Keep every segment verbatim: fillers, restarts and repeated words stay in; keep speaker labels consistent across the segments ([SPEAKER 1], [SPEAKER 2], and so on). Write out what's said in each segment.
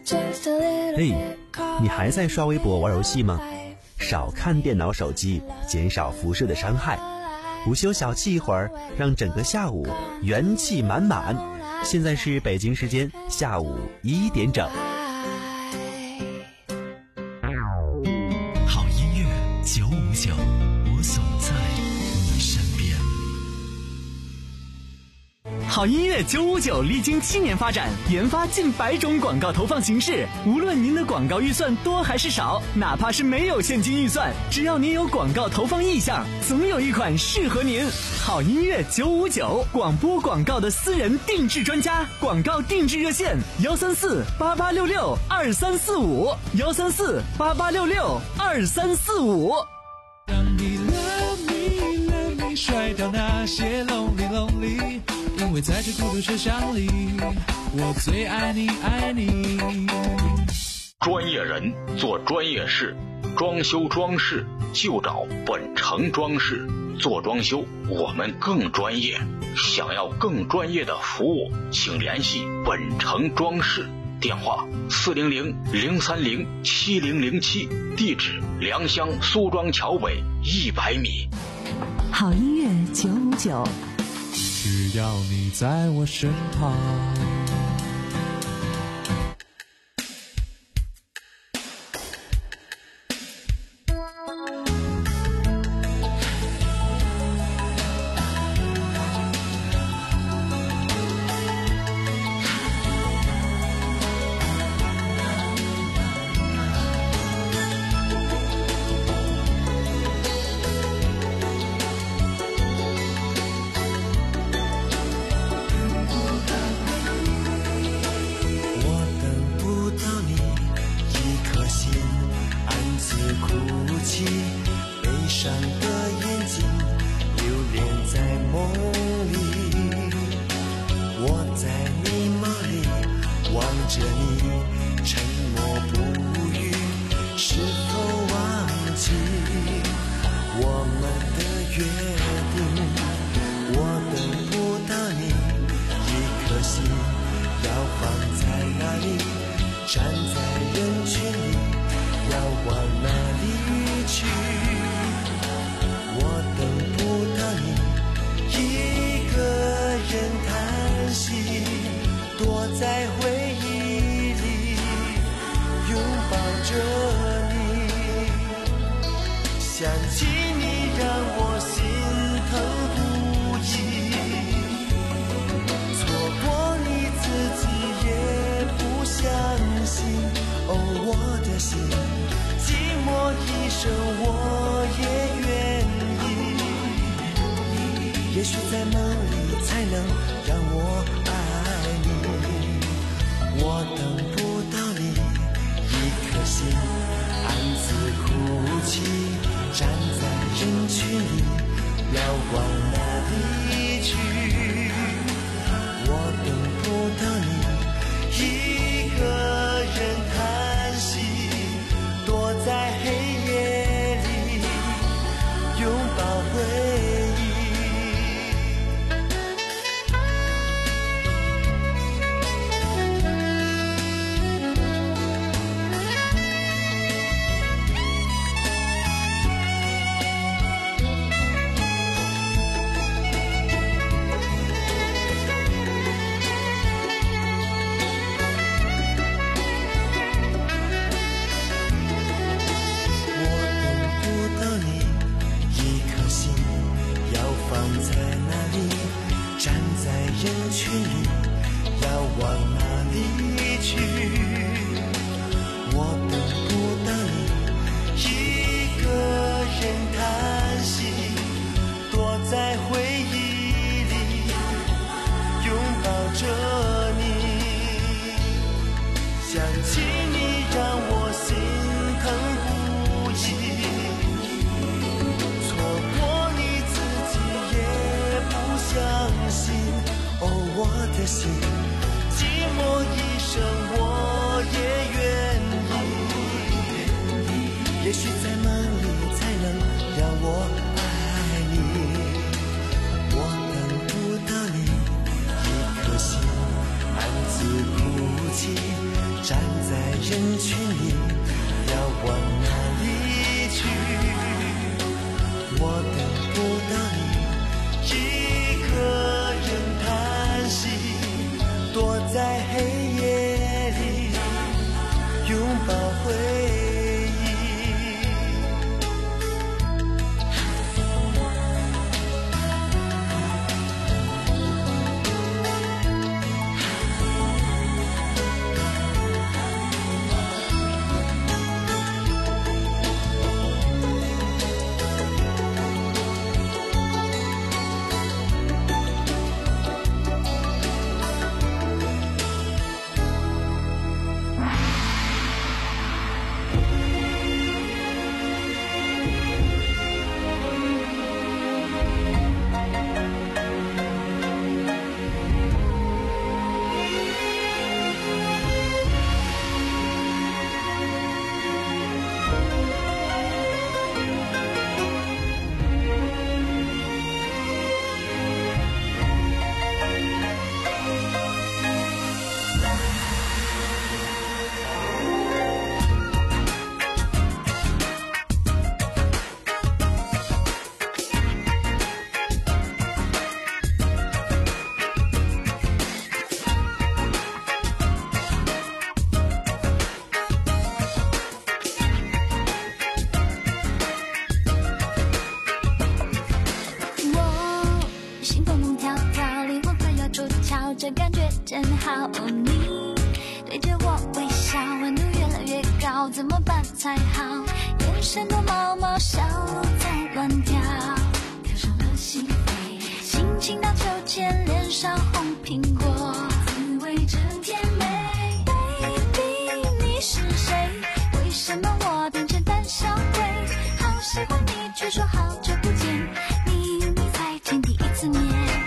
[SPEAKER 1] 嘿，你还在刷微博玩游戏吗？少看电脑手机，减少辐射的伤害。午休小憩一会儿，让整个下午元气满满。现在是北京时间下午一点整。
[SPEAKER 2] 好音乐九五九，我总在你身边。好音乐九五九历经七年发展，研发近百种广告投放形式。无论您的广告预算多还是少，哪怕是没有现金预算，只要您有广告投放意向，总有一款适合您。好音乐九五九，广播广告的私人定制专家，广告定制热线幺三四八八六六二三四五幺三四八八六六二三四五。
[SPEAKER 3] 让你 love me love me， 甩掉那些 lonely lonely。因为在这孤独车厢里，我最爱你爱你。
[SPEAKER 4] 专业人做专业事，装修装饰就找本城装饰。做装修我们更专业，想要更专业的服务，请联系本城装饰，电话四零零零三零七零零七，地址良乡苏庄桥北一百米。
[SPEAKER 5] 好音乐九五九，
[SPEAKER 3] 只要你在我身旁。
[SPEAKER 6] 站在人群里要往哪里去？我等不到你，一个人叹息，躲在黑夜里拥抱回忆。
[SPEAKER 7] 这感觉真好，你对着我微笑，温度越来越高，怎么办才好？眼神多毛毛，小鹿在乱跳，跳上了心扉，心情荡秋千，脸上红苹果，滋味真甜美。Baby， 你是谁？为什么我变成胆小鬼？好喜欢你，却说好久不见，你你才见第一次面。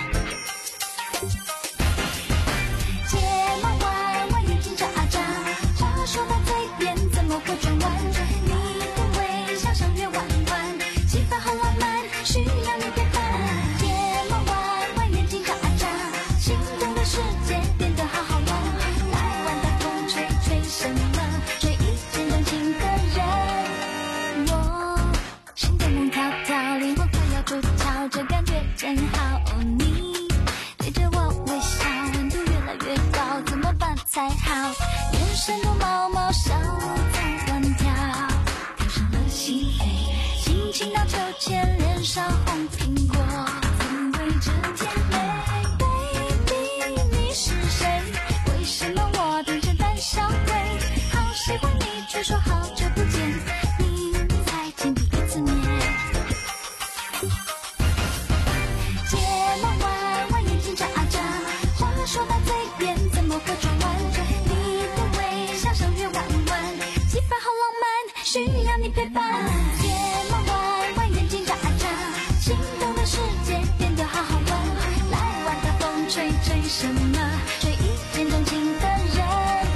[SPEAKER 7] 这感觉真好，你对着我微笑，温度越来越高，怎么办才好？眼神多毛毛，小鹿在乱跳，跳上了心扉，心情荡秋千，脸上红苹果，滋味真甜美。Baby， 你是谁？为什么我变成胆小鬼？好喜欢你，却说好久不见，你你才见第一次面。说到嘴边怎么会转弯？你的微笑像月弯弯，气氛好浪漫，需要你陪伴。睫毛弯弯，眼睛眨眨，心动的世界变得好好玩。来玩大风吹吹什么？吹一见钟情的人。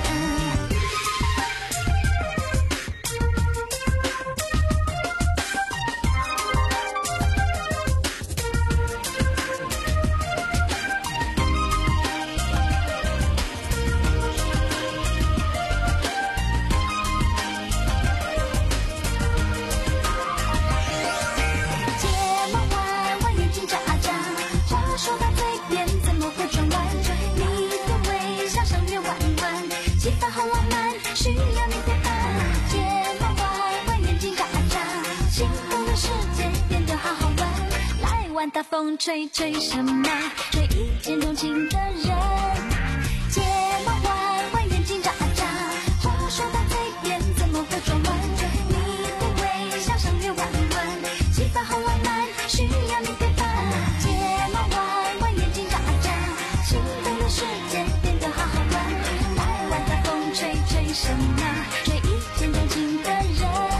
[SPEAKER 7] 大风吹吹什么？吹一见钟情的人。睫毛弯弯，眼睛眨眨，话说到嘴边怎么会转弯？你的微笑像月弯弯，气氛好浪漫，需要你陪伴。睫毛弯弯，眼睛眨眨，心动的世界变得好好玩。来玩大风吹吹什么？吹一见钟情的人。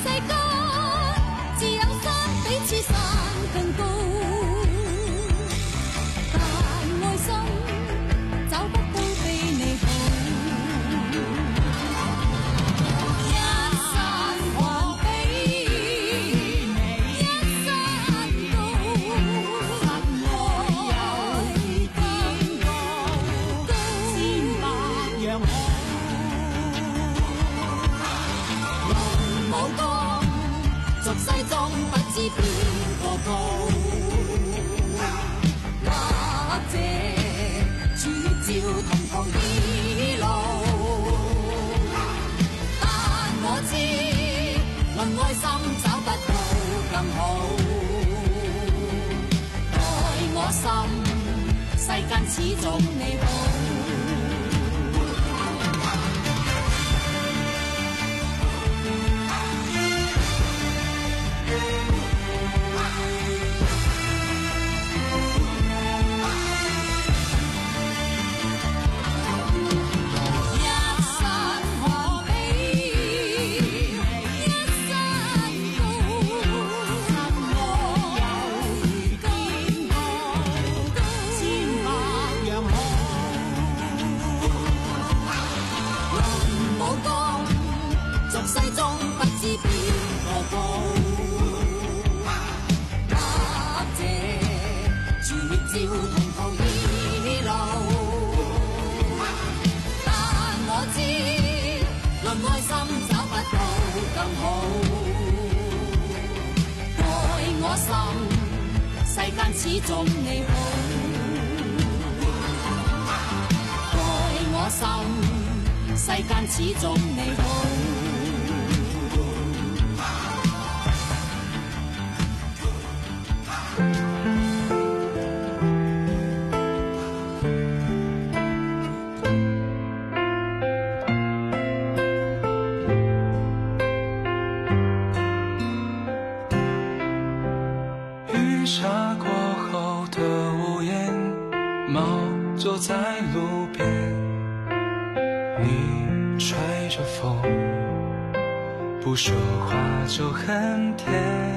[SPEAKER 3] 不说话就很甜，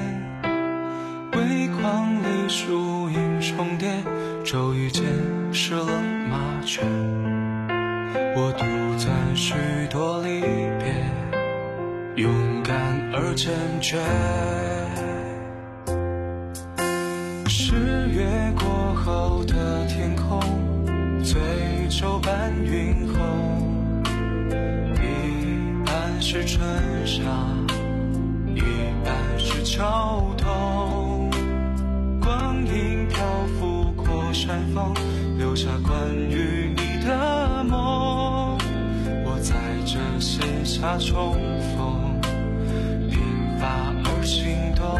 [SPEAKER 3] 微光里树影重叠，骤雨间是冷麻雀。我独赞许多离别，勇敢而坚决。十月过后的天空，醉酒伴云红，一半是春夏，一半是秋冬。光阴漂浮过山峰，留下关于你的梦。我在这写下重逢，频发而心动。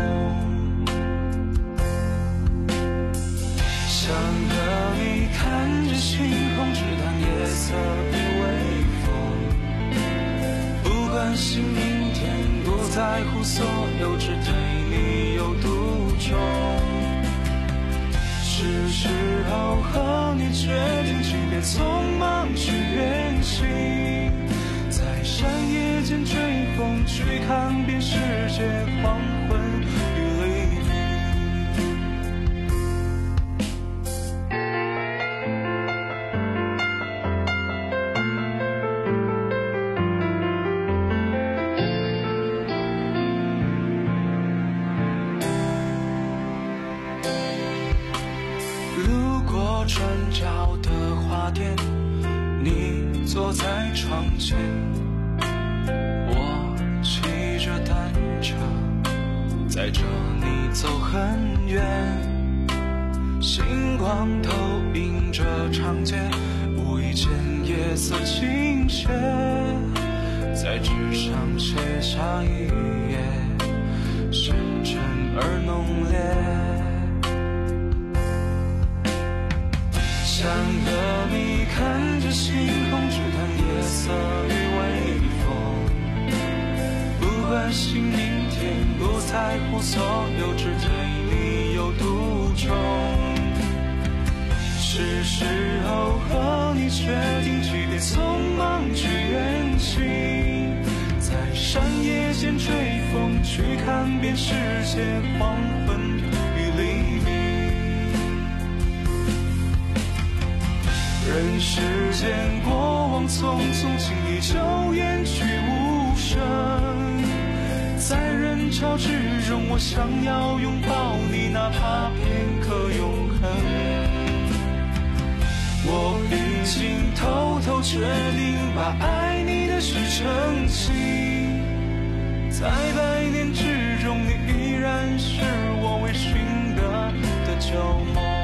[SPEAKER 3] 想和你看着星空，直谈夜色与微风，不关心明天，不在乎所有，只对你有独钟。是时候和你决定，即便匆忙去远行，在山野间追风，去看遍世界黄昏与黎明。转角的花店，你坐在窗前，我骑着单车，载着你走很远。星光投影着长街，无意间夜色倾斜，在纸上写下一页，深沉而浓烈。想和你看着星空，只谈夜色与微风，不关心明天，不在乎所有，只对你有独钟。是时候和你决定，即便匆忙去远行，在山野间追风， 去看遍世界黄昏与黎明。人世间过往匆匆，轻易就烟去无声。在人潮之中，我想要拥抱你，哪怕片刻永恒。我已经偷偷决定，把爱你的事澄清。在百年之中，你依然是我未寻得的旧梦。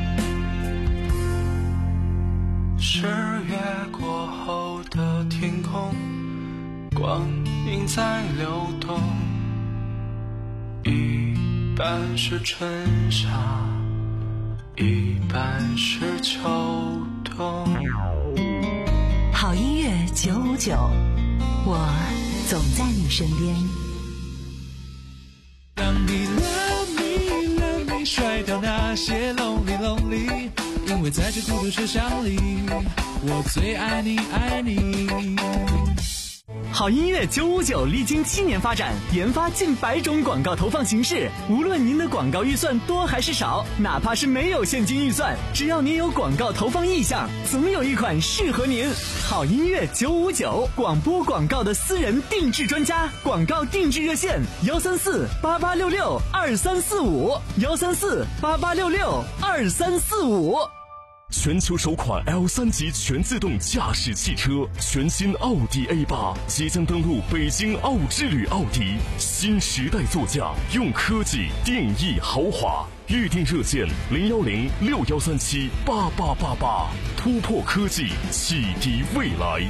[SPEAKER 3] 十月过后的天空，光阴在流动，一半是春夏，一半是秋冬。
[SPEAKER 5] 好音乐九五九，我总在你身边。
[SPEAKER 8] 当你 love me love me 甩掉那些 lonely lonely， 因为在这孤独车厢里，我最爱你爱你。
[SPEAKER 2] 好音乐九五九历经七年发展，研发近百种广告投放形式。无论您的广告预算多还是少，哪怕是没有现金预算，只要您有广告投放意向，总有一款适合您。好音乐九五九，广播广告的私人定制专家，广告定制热线幺三四八八六六二三四五幺三四八八六六二三四五。
[SPEAKER 9] 全球首款 L 三 级全自动驾驶汽车，全新奥迪 A 八 即将登陆北京奥之旅奥迪，新时代座驾，用科技定义豪华。预订热线零幺零六幺三七八八八八，突破科技，启迪未来。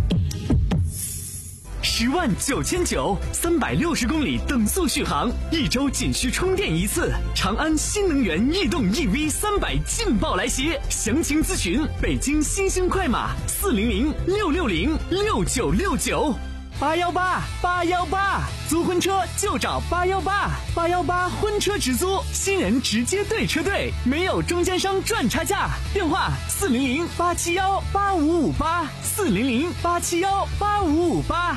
[SPEAKER 2] 十万九千九，三百六十公里等速续航，一周仅需充电一次。长安新能源逸动 E V 三百劲爆来袭，详情咨询北京新兴快马四零零六六零六九六九。八幺八八幺八，租婚车就找八幺八，八幺八婚车直租，新人直接对车队，没有中间商赚差价。电话四零零八七幺八五五八，四零零八七幺八五五八。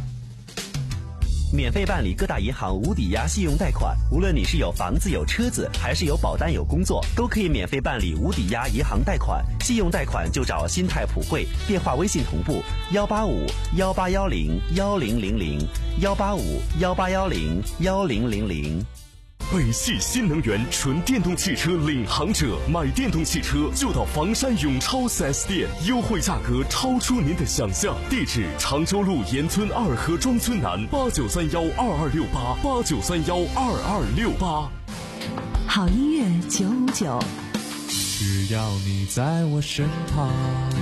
[SPEAKER 1] 免费办理各大银行无抵押信用贷款，无论你是有房子有车子，还是有保单有工作，都可以免费办理无抵押银行贷款。信用贷款就找新泰普惠，电话微信同步幺八五幺八幺零幺零零零幺八五幺八幺零幺零零零。
[SPEAKER 9] 北汽新能源纯电动汽车领航者，买电动汽车就到房山永超 四 S 店，优惠价格超出您的想象。地址：常州路沿村二河庄村南，八九三幺二二六八八九三幺二二六八。
[SPEAKER 5] 好音乐九五九，
[SPEAKER 8] 只要你在我身旁。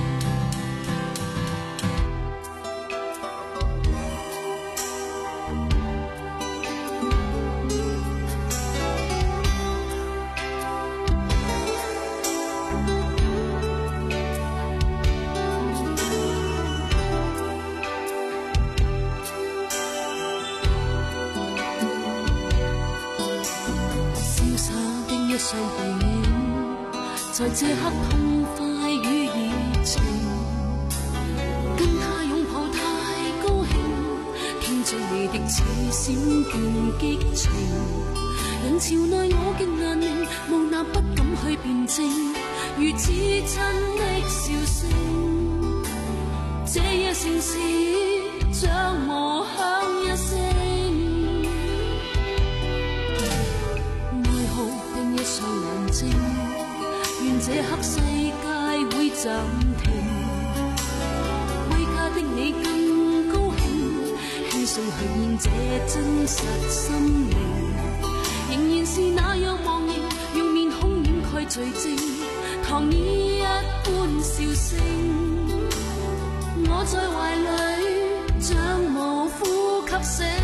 [SPEAKER 10] 上背影，在這刻痛快與熱情，跟他擁抱太高興，聽着你的似閃電激情，人潮內我極難寧，無奈不敢去辯證，如此親的笑聲，這夜城市像無響一聲。上眼睛，願這刻世界會暫停，歸家的你更高興，輕鬆去演這真實心靈，仍然是那樣忘形，用面孔掩蓋罪證，糖衣一般笑聲，我在懷裡像無呼吸聲，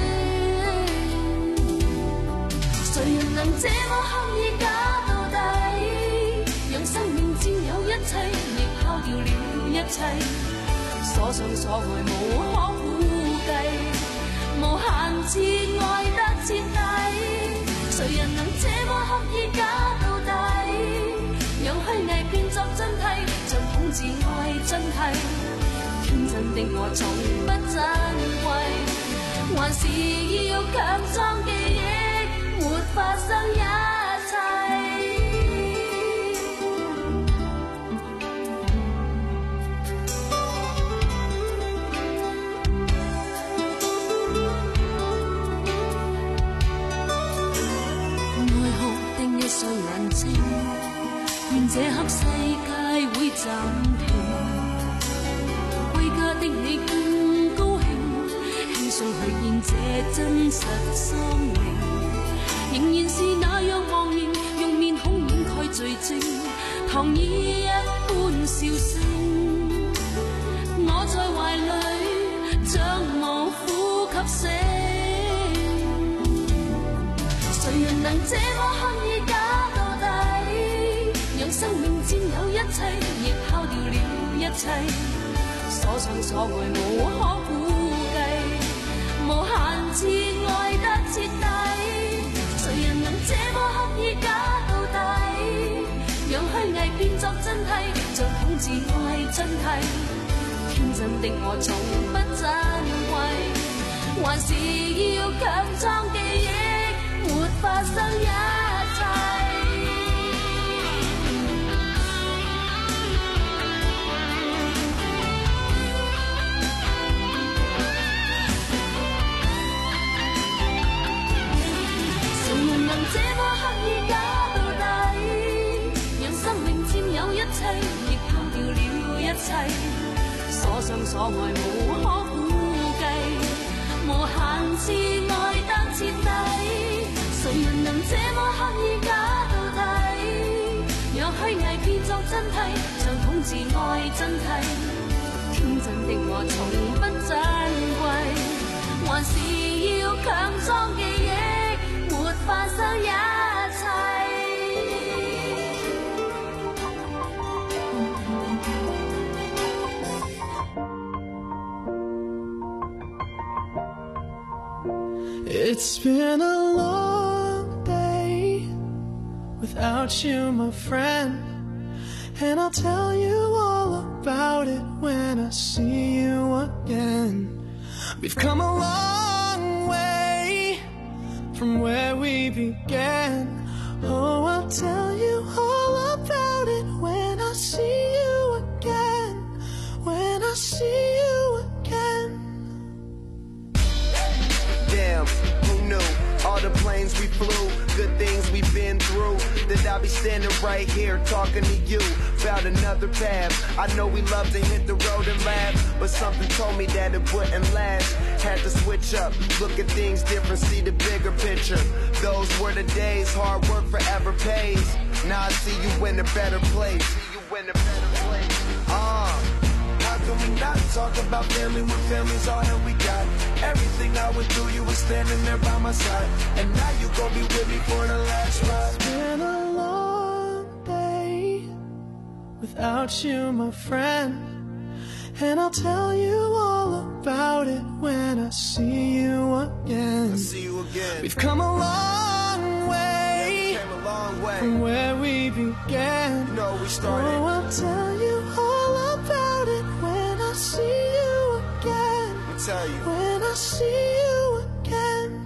[SPEAKER 10] 誰人能這麼刻意假到底，讓生命佔有一切，亦拋掉了一切，所想所愛無可估計，無限次愛得徹底，誰人能這麼刻意假到底，讓虛偽變作真諦，像統治愛真諦，天真的我從不珍貴，還是要強裝這刻世界會暫停，歸家的你更高興，輕鬆去見這真實心靈，仍然是那樣茫然，用面孔掩蓋罪證，糖衣一般笑聲，我在懷裡將無呼吸聲，誰人能這麼刻意假到底，讓生命佔有一切，亦拋掉了一切，所想所愛無可估計，無限次愛得徹底，誰人能這麼刻意假到底，讓虛偽變作真諦，像統治愛真諦，天真的我從不珍貴，還是要強裝記憶，沒發生一切。這麼刻意假到底，讓生命佔有一切，亦拋掉了一切，所想所愛無可估計，無限次愛得徹底，誰人能這麼刻意假到底，讓虛偽變作真諦，像統治愛真諦，天真的我從不珍貴，還是要強裝記憶，沒發生一切。
[SPEAKER 11] It's been a long day without you, my friend, and I'll tell you all about it when I see you again. We've come a long way from where we began. Oh, I'll tell you all about it when I see you again. When I see you again.
[SPEAKER 12] Damn, who knew? All the planes we flew, good things we've been through, that I'll be standing right here talking to you about another path. I know we love to hit the road and laugh, but something told me that it wouldn't last. Had to switch up, look at things different, see the bigger picture. Those were the days, hard work forever pays. Now I see you in a better place. See you in a better place. Uh, how can we not talk about family when family's all that we got? Everything I went through, you were standing there by my side, and now you gon' be with me for the last ride.
[SPEAKER 11] It's been a long day without you, my friend, and I'll tell you all about it when I see you again.
[SPEAKER 12] I see you again.
[SPEAKER 11] We've come a long way,
[SPEAKER 12] yeah, we came a long way
[SPEAKER 11] from where we began.
[SPEAKER 12] You know we started.
[SPEAKER 11] Oh, I'll tell you all about it when I see you again.
[SPEAKER 12] Let me tell you.
[SPEAKER 11] When I see you again.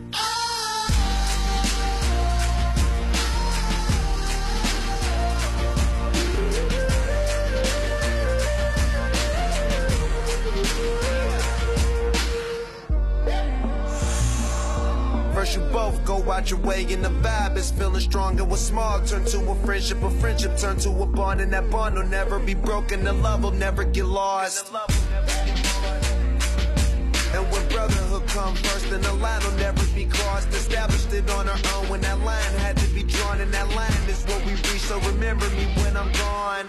[SPEAKER 12] First you both go out your way and the vibe is feeling strong. And what's small turn to a friendship, a friendship turn to a bond, and that bond will never be broken, the love will never get lost. And when brotherhood come first, then the line will never be crossed. Established it on our own when that line had to be drawn, and that line is what we reach, so remember me when I'm gone.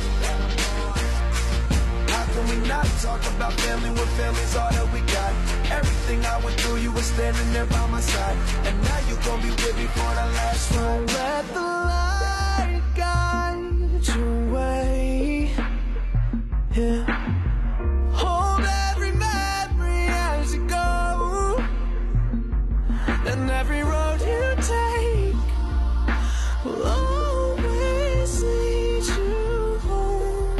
[SPEAKER 12] How can we not talk about family when family's all that we got? Everything I went through, you were standing there by my side, and now you gon' be with me for the last ride.
[SPEAKER 11] Let the light guide your way. Yeah. Hold every memory as you go, and every road you take will always lead you home.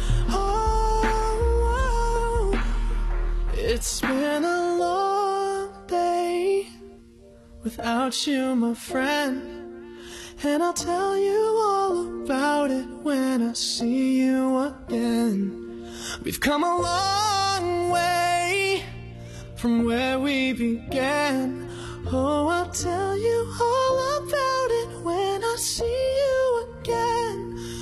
[SPEAKER 11] Oh, oh. It's been a long day without you, my friend, and I'll tell you all about it when I see you again. We've come a long way from where we began. Oh, I'll tell you all about it when I see you again.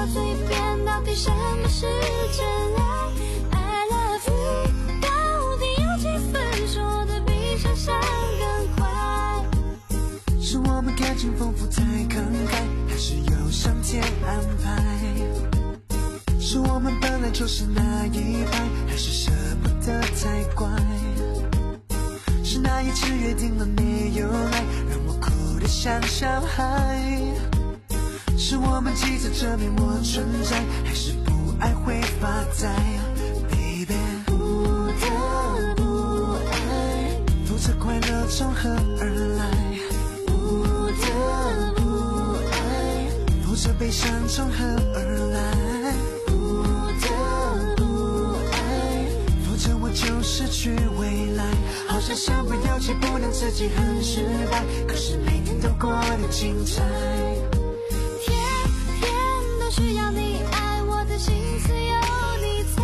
[SPEAKER 7] 过嘴边，到底什么是真爱 I love you 到底有几分说的比想象更快？
[SPEAKER 6] 是我们感情丰富太慷慨，还是有上天安排？是我们本来就是那一派，还是舍不得太乖？是那一次约定了没有来，让我哭得像小孩？是我们急着证明我存在，还是不爱会发呆 Baby
[SPEAKER 7] 不得不爱，
[SPEAKER 6] 否则快乐从何而来？
[SPEAKER 7] 不得不爱，
[SPEAKER 6] 否则悲伤从何而来？
[SPEAKER 7] 不得不爱，
[SPEAKER 6] 否则我就失去未来。好像身不由己，不能自己很失败，可是每天都过得精彩。
[SPEAKER 7] 天天都需要你爱，我的心思有你猜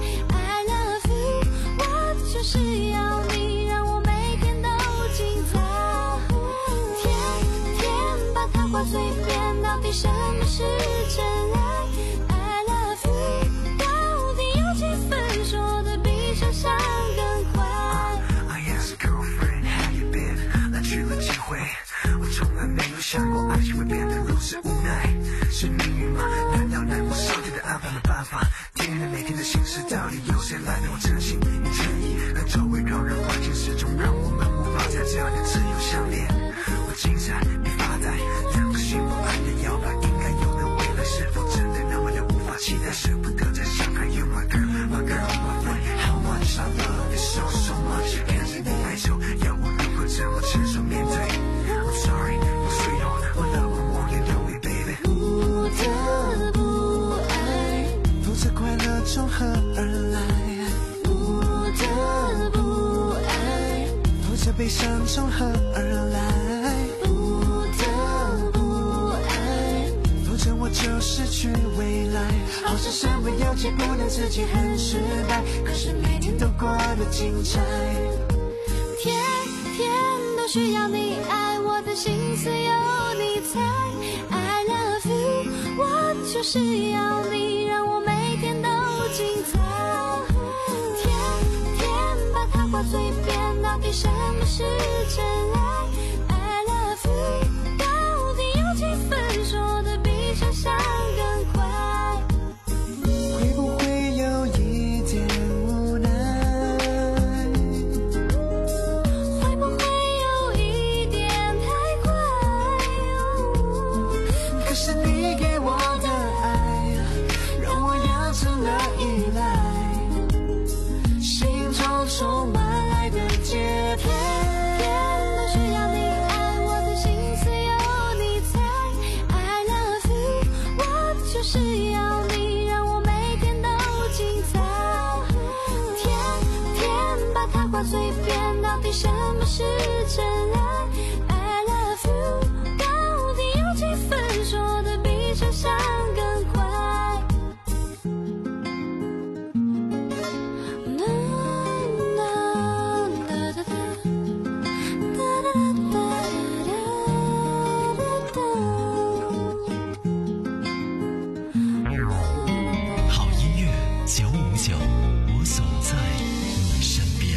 [SPEAKER 7] I love you 我就是要你，让我每天都精彩。天天把它挂嘴边，到底什么是真爱 I love you 到底有几分说的比想象更快？
[SPEAKER 6] I asked girlfriend how you been 来去了几回，我从来没有想过爱情会变得如此无奈。是命运吗？难道乃我上天的安排没办法？天人每天的心事到底有谁来陪我真心与诚意？那周围让人环境始终让我们无法再这样的自由相恋。我精彩你发呆，两个心不安的摇摆，应该有的未来是否真的那么的无法期待？舍不得再伤害 You my girl my girl my friend How much I love you so so much 看着你哀愁，要我如何怎么承受面对 I'm sorry you sweetheart 我了我我也流泪 baby
[SPEAKER 7] 不得不爱，
[SPEAKER 6] 否则快乐从何而来？
[SPEAKER 7] 不得不爱，
[SPEAKER 6] 否则悲伤从何而来？
[SPEAKER 7] 不得不爱，
[SPEAKER 6] 否则我就失去未来。好像身不由己，不能自己很失败，可是每天都过得精彩。
[SPEAKER 7] 天天都需要你爱，我的心思有你猜 I love you 我就是要你，让我每天都精彩。天天把它挂嘴边，到底什么是真爱 I love you 到底有几分说的比想象更快？
[SPEAKER 6] 会不会有一点无奈？
[SPEAKER 7] 会不会有一点太快？
[SPEAKER 6] 可是你给我的爱，让我养成了依赖，心中充满爱的节拍。
[SPEAKER 7] 天都需要你爱，我的心思有你猜 I love you 我就是要你，让我每天都精彩。天天把它挂嘴边，到底什么是真爱 I love you 到底有几分说的比想象更快？
[SPEAKER 13] 好音乐九五九，我总在你身边。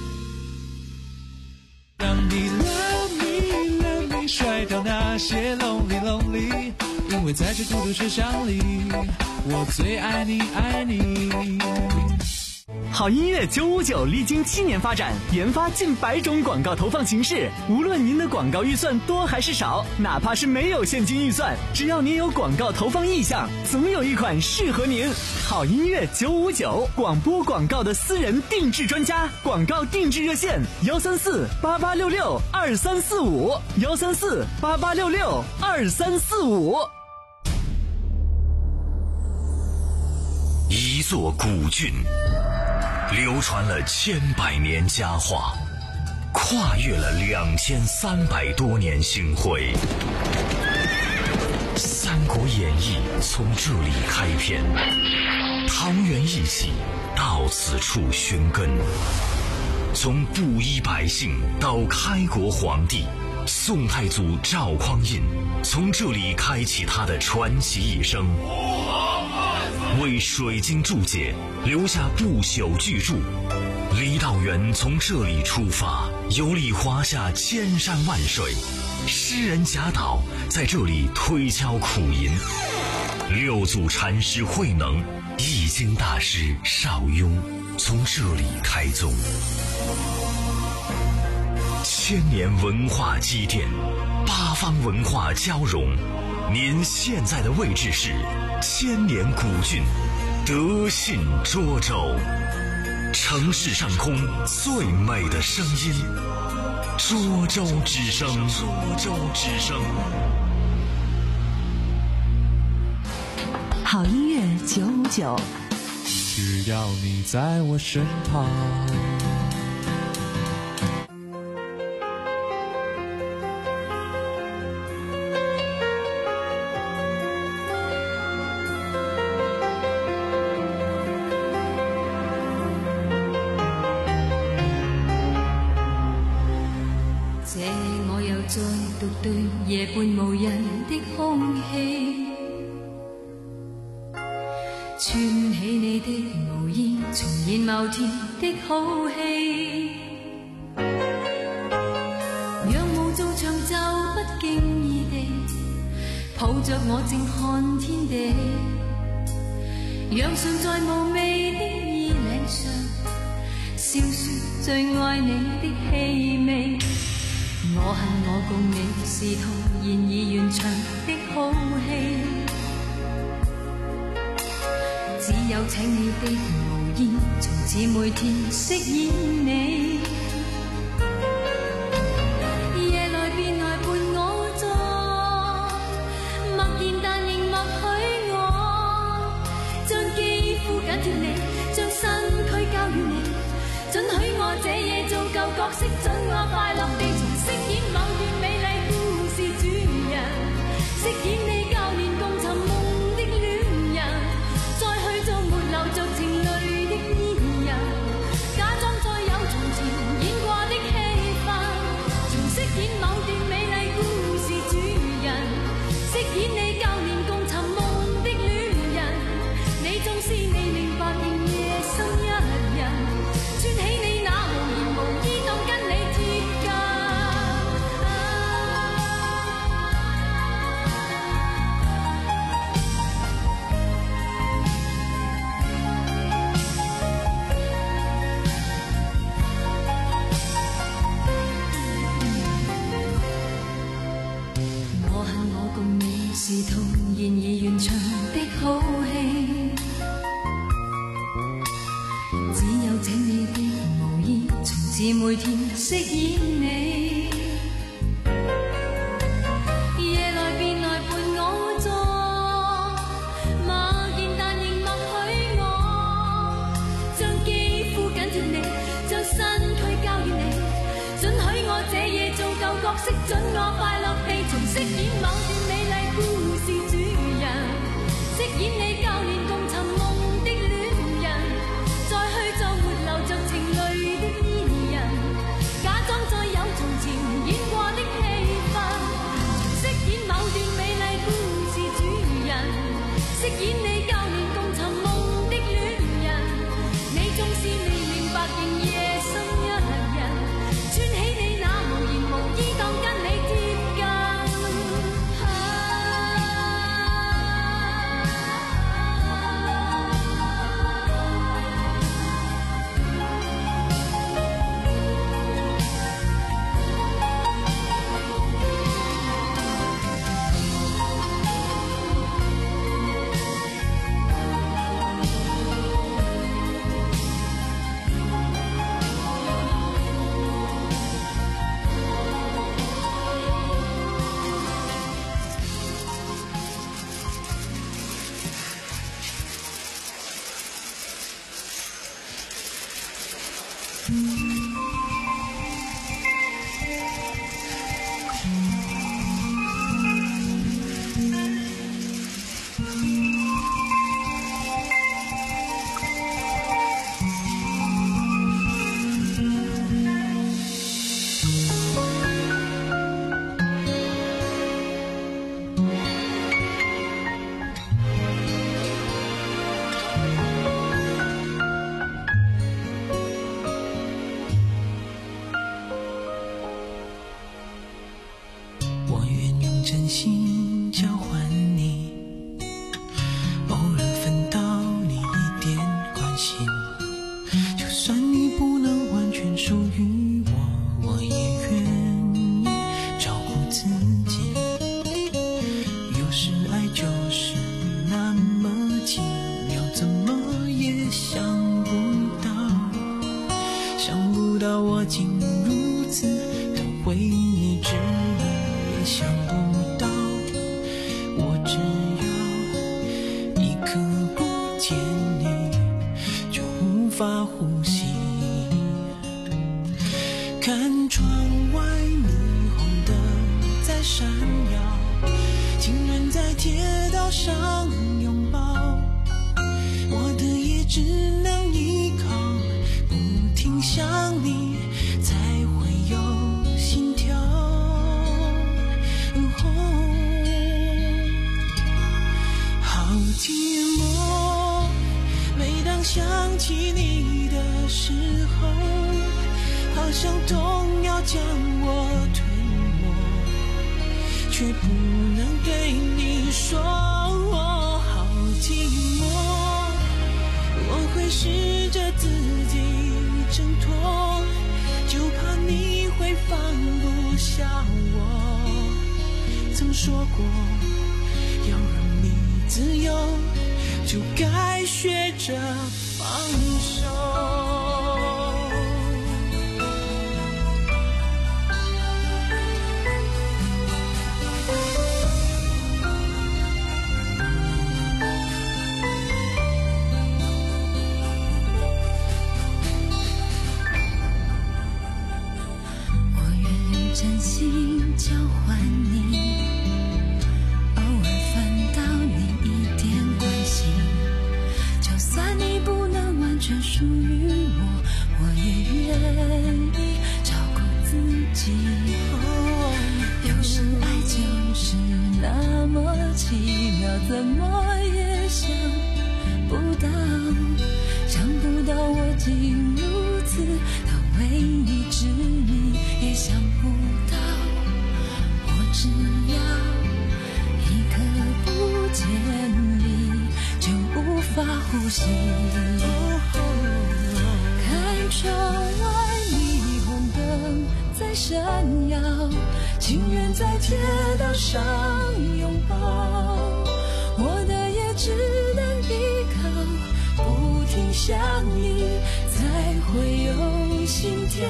[SPEAKER 8] 让你 love me love me 甩掉那些 lonely lonely， 因为在这孤独车厢里，我最爱你爱你。
[SPEAKER 2] 好音乐九五九历经七年发展，研发近百种广告投放形式。无论您的广告预算多还是少，哪怕是没有现金预算，只要您有广告投放意向，总有一款适合您。好音乐九五九，广播广告的私人定制专家，广告定制热线：幺三四八八六六二三四五，幺三四八八六六二三四五。
[SPEAKER 9] 一座古郡，流传了千百年佳话，跨越了两千三百多年星辉。《三国演义》从这里开篇，桃园义气到此处寻根。从布衣百姓到开国皇帝， 宋太祖赵匡胤从这里开启他的传奇一生，为水晶注解留下不朽巨著。郦道元从这里出发，游历华夏千山万水，诗人贾岛在这里推敲苦吟，六祖禅师慧能、易经大师邵雍从这里开宗。千年文化积淀，八方文化交融。您现在的位置是千年古郡德信涿州，城市上空最美的声音，涿州之声。涿州之声。
[SPEAKER 5] 好音乐九五九，
[SPEAKER 8] 只要你在我身旁。
[SPEAKER 10] 独對夜半無人的空氣，串起你的毛衣，重現某天的好戲。仰慕做長就不經意地抱着我靜看天地，讓唇在無味的衣領上笑說最愛你的氣味。我恨我共你是徒然而完場的好戲，只有請你的毛衣從此每天飾演你，夜來便來伴我坐，默然但仍默許我，將肌膚緊貼你，將身軀交予你，准許我這夜做舊角色，准我快樂地飾演某段美麗故事主人，飾演你教練共尋夢的戀人，再去做沒流着情淚的伊人，假裝再有從前演過的戲份，重飾演某段美麗故事主人，飾演你教練共尋夢的戀人，你縱是未明白仍夜深一人，穿起你那無言無意當跟你接近。是徒然而完場的好戲，只有請你的毛衣從此每天飾演你，夜來便來伴我坐，默然但仍默許我，將肌膚緊貼你，將身軀交予你，准許我這夜做舊角色，准我快樂地重飾演某段美麗故事主人，飾演你教練共尋夢的戀人，再去做沒流着情淚的伊人，假裝再有從前演過的戲份，飾演某段美麗故事主人，飾演你教練共尋夢的戀人，你縱是未明白仍夜深一人，穿起你那無言無意當跟你接近。
[SPEAKER 11] 心。就算你不能完全属于我，我也愿意照顾自己。有时爱就是那么奇妙，怎么也想不到，想不到我竟如此的为你执迷，也想不到我只要一刻不见你就无法呼吸。看窗外霓虹灯在闪耀，情人在街道上拥抱，我的也只能依靠，不停想你才会有心跳。好寂寞，每当想起你的时候，好像痛要将我吞没，却不能对你说我好寂寞。我会试着自己挣脱，就怕你会放不下我。曾说过要让你自由，就该学着放手。
[SPEAKER 7] 真心交换你，偶尔分到你一点关心，就算你不能完全属于我，我也愿意照顾自己。有时爱就是那么奇妙，怎么也想不到，想不到我竟如此的为你执迷，也想不到我只要一刻不见你就无法呼吸。看窗外霓虹灯在闪耀，情人在街道上拥抱，我的也只能依靠，不停想你才会有心跳。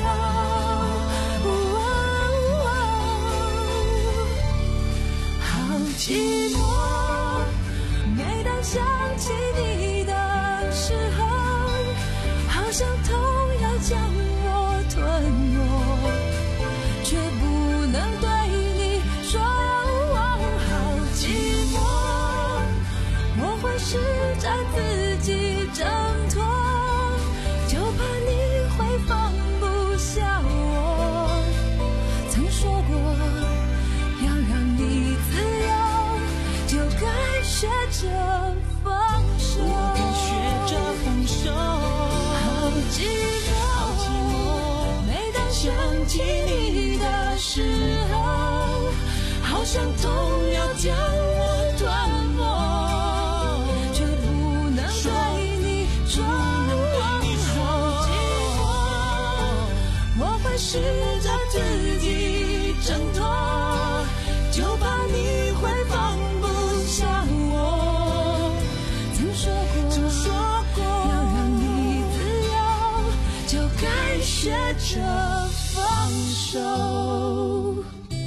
[SPEAKER 7] 寂寞，每当想起你的时候，好像痛要将我吞没，却不能对你说好寂寞。我会试着自己挣脱，就怕你会放不下我。曾说过要让你自由，就该学着放手，该学着放手。好寂寞，每当想起你的时候，好像痛要将我吞没，却不能对你说好寂寞。我会试着自己挣脱，就怕你会放不下我。曾说过，曾说过要让你自由，就该学着放手。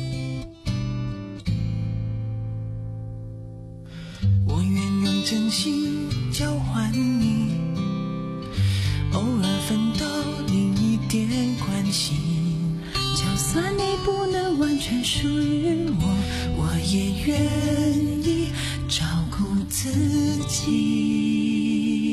[SPEAKER 7] 我愿用真心交换你，偶尔分到你一点关心。就算你不能完全属于我，我也愿意照顾自己。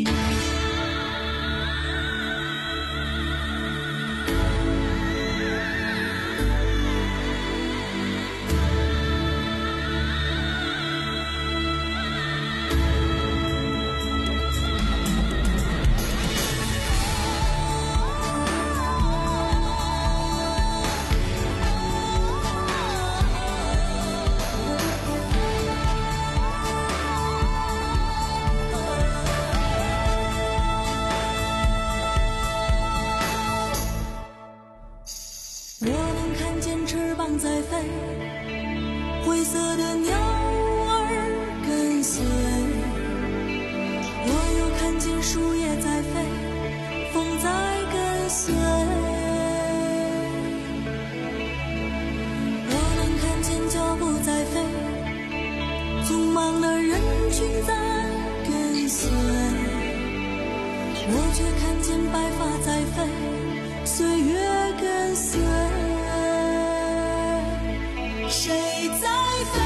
[SPEAKER 10] 花在飞，岁月跟随，谁在飞？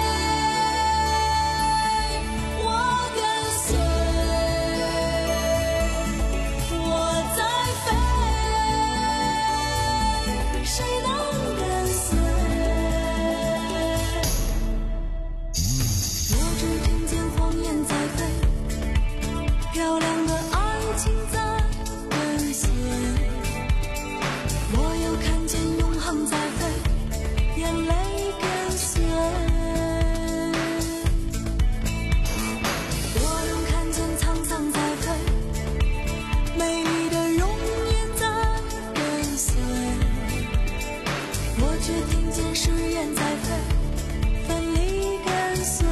[SPEAKER 10] 漂亮的爱情在跟随，我又看见永恒在飞，眼泪跟随，我又看见沧桑在飞，美丽的容颜在跟随，我却听见誓言在飞，分离跟随。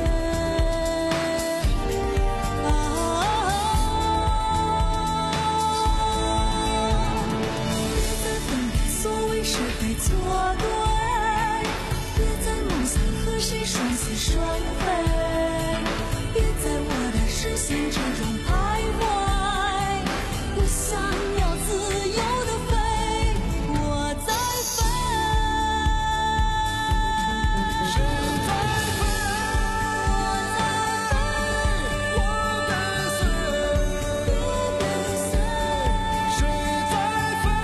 [SPEAKER 10] 错对，别在梦想和谁双宿双飞，别在我的视线之中徘徊，我想要自由的飞，我在飞，谁在飞，我跟随，别跟随，谁在飞。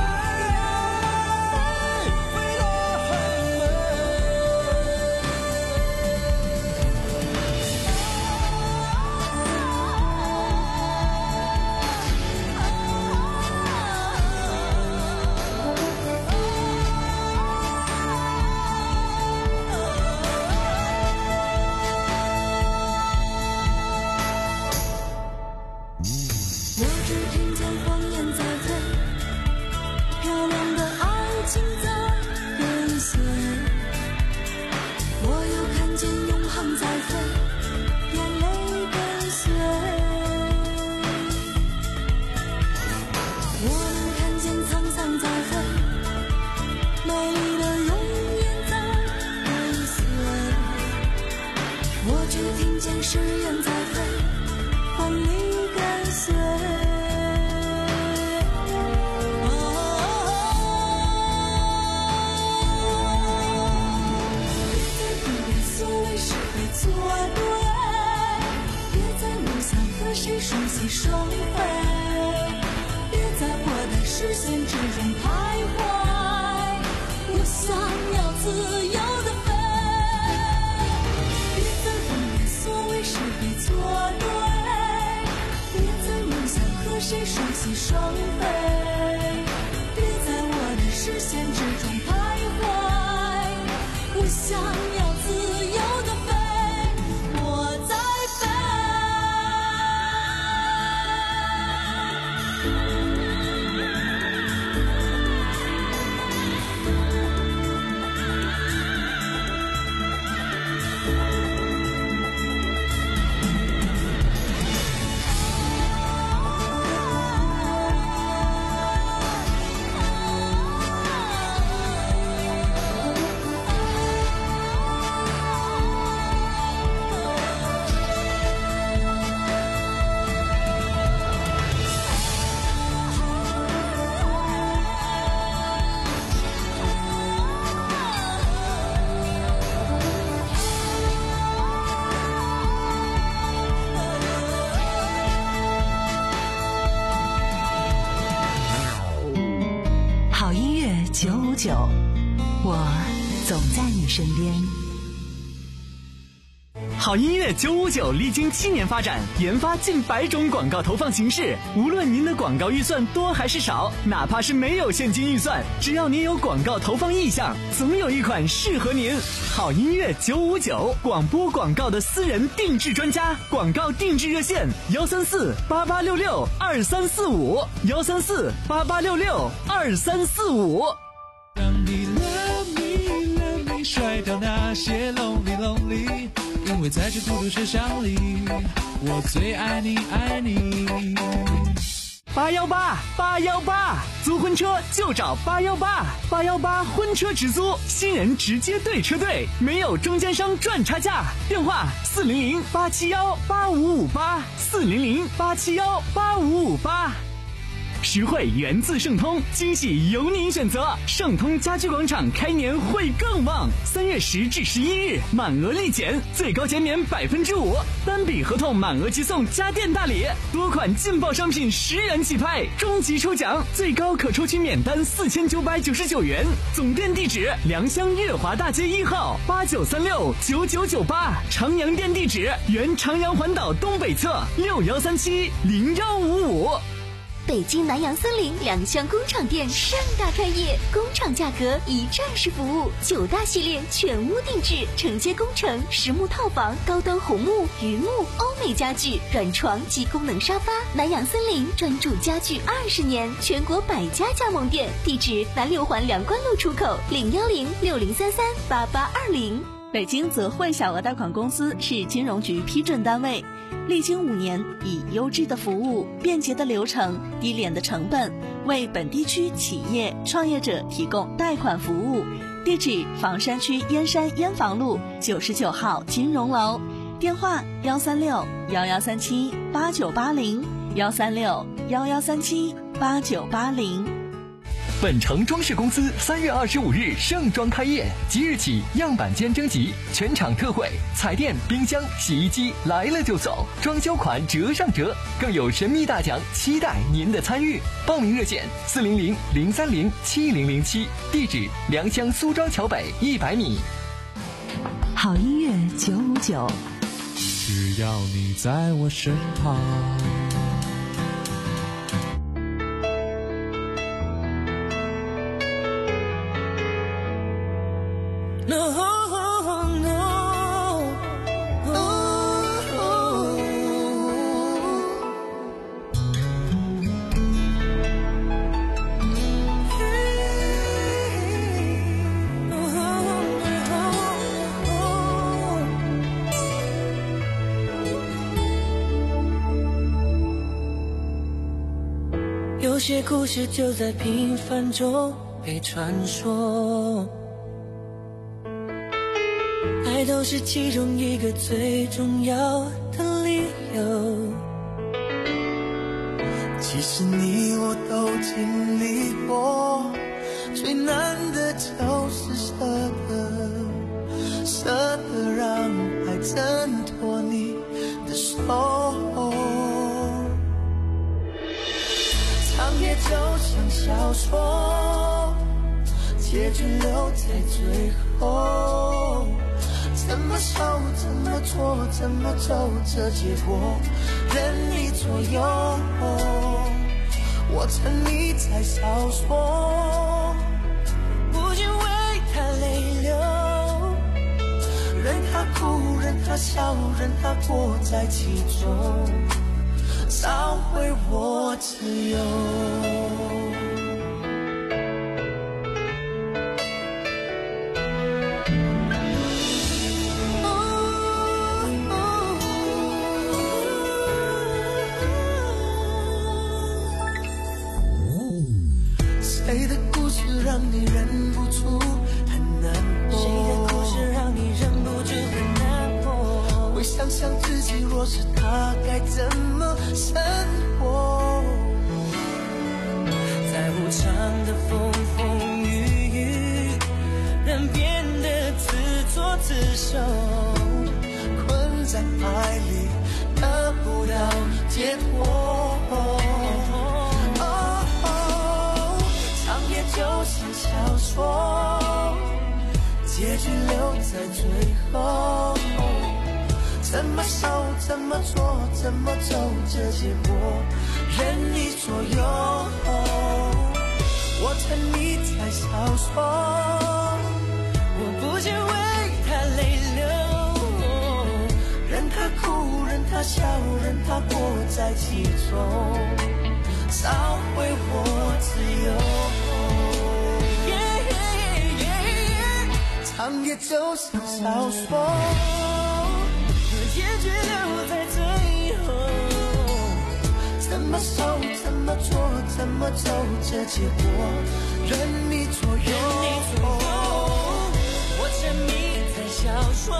[SPEAKER 10] 誓言在飞，分离跟随。别再分辨所谓是非错对，别在梦想和谁双栖双飞，别在我的视线之中徘徊，我想要自由的飞。是非错对，别在梦想和谁双栖双飞，别在我的视线之中徘徊，我想要自由的飞，我在
[SPEAKER 5] 九五九，我总在你身边。
[SPEAKER 2] 好音乐九五九历经七年发展，研发近百种广告投放形式。无论您的广告预算多还是少，哪怕是没有现金预算，只要您有广告投放意向，总有一款适合您。好音乐九五九，广播广告的私人定制专家，广告定制热线：幺三四八八六六二三四五，幺三四八八六六二三四五。
[SPEAKER 8] 当你 love me love me 甩掉那些 lonely lonely， 因为在这孤独车厢里，我最爱你爱你。
[SPEAKER 2] 八幺八八幺八，租婚车就找八幺八，八幺八婚车直租，新人直接对车队，没有中间商赚差价。电话四零零八七幺八五五八，四零零八七幺八五五八。 实惠源自盛通，惊喜由您选择。盛通家居广场开年会更旺，三月十至十一日满额立减，最高减免百分之五，单笔合同满额即送家电大礼，多款劲爆商品十元起拍，终极抽奖最高可抽取免单四千九百九十九元。总店地址：良乡悦华大街一号八九三六九九九八，长阳店地址：原长阳环岛东北侧六幺三七零幺五五。
[SPEAKER 14] 北京南洋森林良乡工厂店盛大开业，工厂价格一站式服务，九大系列全屋定制，承接工程、实木套房、高端红木、榆木、欧美家具、软床及功能沙发。南洋森林专注家具二十年，全国百家加盟店，地址南六环梁关路出口零幺零六零三三八八二零。
[SPEAKER 15] 北京泽汇小额贷款公司是金融局批准单位，历经五年，以优质的服务、便捷的流程、低廉的成本，为本地区企业创业者提供贷款服务。地址：房山区燕山燕房路九十九号金融楼，电话：幺三六幺幺三七八九八零，幺三六幺幺三七八九八零。
[SPEAKER 16] 本城装饰公司三月二十五日盛装开业，即日起样板间征集，全场特惠，彩电、冰箱、洗衣机来了就走，装修款折上折，更有神秘大奖，期待您的参与。报名热线：四零零零三零七零零七，地址：良乡苏庄桥北一百米。
[SPEAKER 5] 好音乐九五九，
[SPEAKER 8] 只要你在我身旁。
[SPEAKER 6] No, no, oh, oh. 有些故事就在平凡中被传说，爱都是其中一个最重要的理由。
[SPEAKER 11] 其实你我都经历过，最难的就是舍得，舍得让爱挣脱你的手。
[SPEAKER 6] 长夜就像小说，结局留在最后。怎么守，怎么做，怎么走，这结果任你左右。我沉溺在小说，不禁为他泪流，任他哭，任他笑，任他活在其中，找回我自由。
[SPEAKER 11] 谁的故事让你忍不住很难过？
[SPEAKER 6] 谁的故事让你忍不住很难过？
[SPEAKER 11] 会想想自己若是他该怎么生活？
[SPEAKER 6] 在无常的风风雨雨，人变得自作自受，
[SPEAKER 11] 困在爱里得不到解脱。
[SPEAKER 6] 就像小说，
[SPEAKER 11] 结局留在最后。怎么守，怎么做，怎么走，这结果任你左右。
[SPEAKER 6] 我沉溺在小说，我不禁为他泪流，
[SPEAKER 11] 任他哭，任他笑，任他活在其中，找回我自由。长夜就像小说，
[SPEAKER 6] 结局留在最后。
[SPEAKER 11] 怎么守，怎么做，怎么走，这结果任你左右。
[SPEAKER 6] 我沉迷在小说，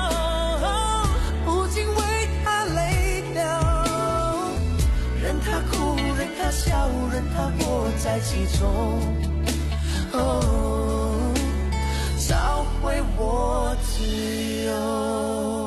[SPEAKER 11] 不禁为他泪流，任他哭，任他笑，任他
[SPEAKER 6] 在其中，哦，找回我自由。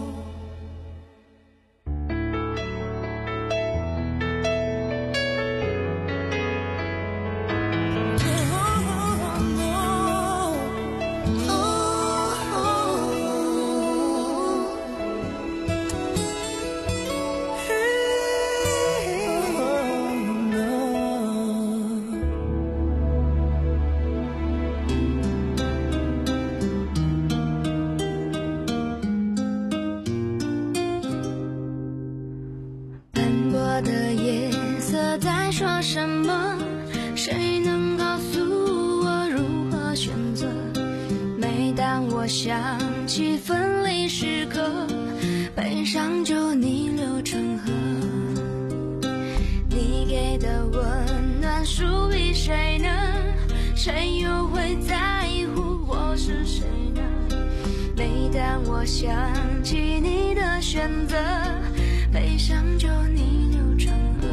[SPEAKER 7] 说什么？谁能告诉我如何选择？每当我想起分离时刻，悲伤就逆流成河。你给的温暖属于谁呢？谁又会在乎我是谁呢？每当我想起你的选择，悲伤就逆流成河。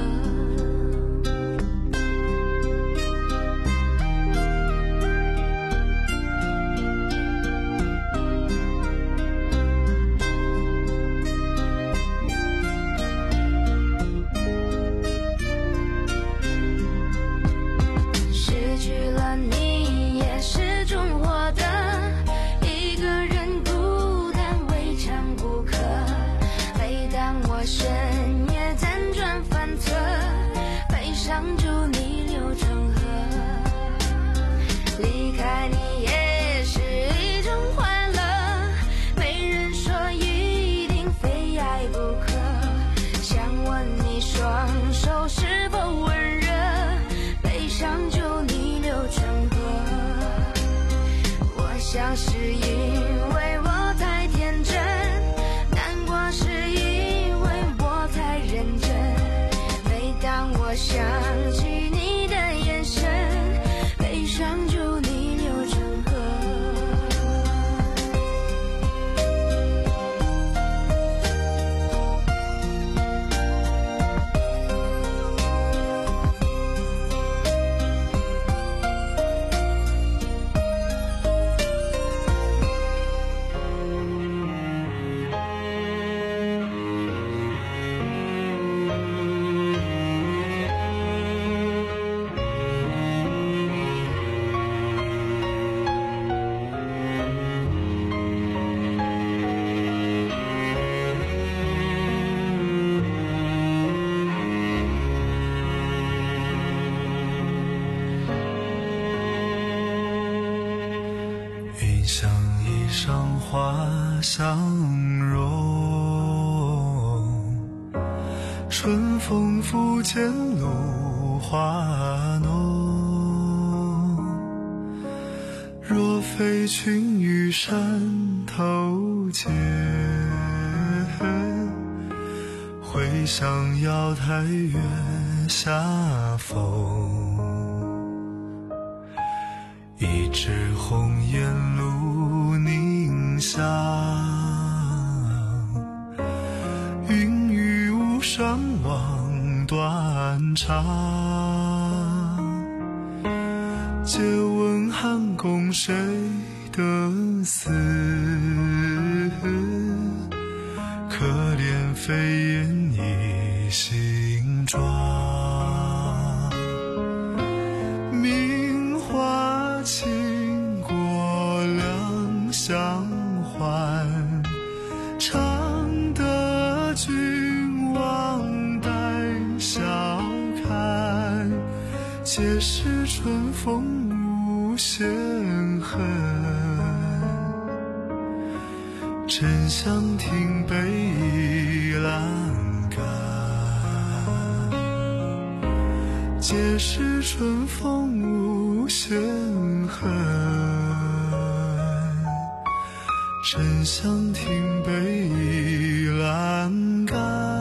[SPEAKER 7] 想是因为我太天真，难过是因为我太认真。每当我想起你的眼神，悲伤就逆流成河。
[SPEAKER 3] 像一场花相融，春风拂槛露华浓。若非群玉山头见，会向瑶台月下逢。一枝红颜露凝香，云雨巫山望断肠。借问汉宫谁得似？可怜飞燕倚新妆。名花倾国两相还，常得君王带笑看。皆是春风无限恨，沉香亭北倚阑干。皆是春风无限恨，沉香亭北倚阑干。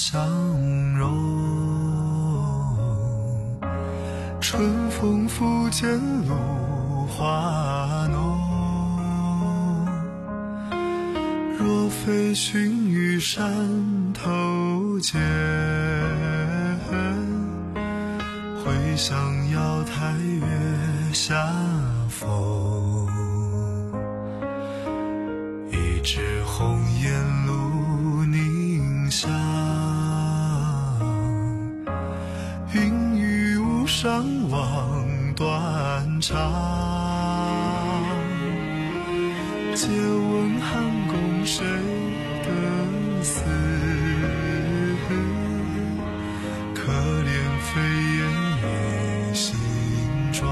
[SPEAKER 3] 相融。春风拂槛露华浓，若非寻于山头见，会向瑶台月下逢。一枝红颜露凝香，云雨巫上望断肠。借问汉宫谁得似？可怜飞燕倚新妆。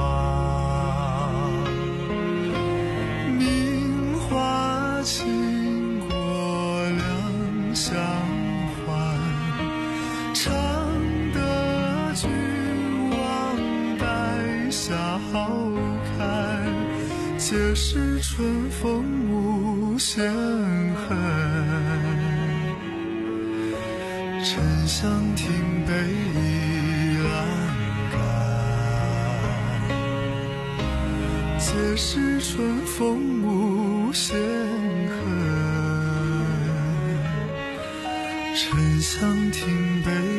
[SPEAKER 3] 名花倾国两相还，常得君王带笑看。皆是春风无限恨，沉香亭北倚阑干。皆是春风无限恨，沉香亭北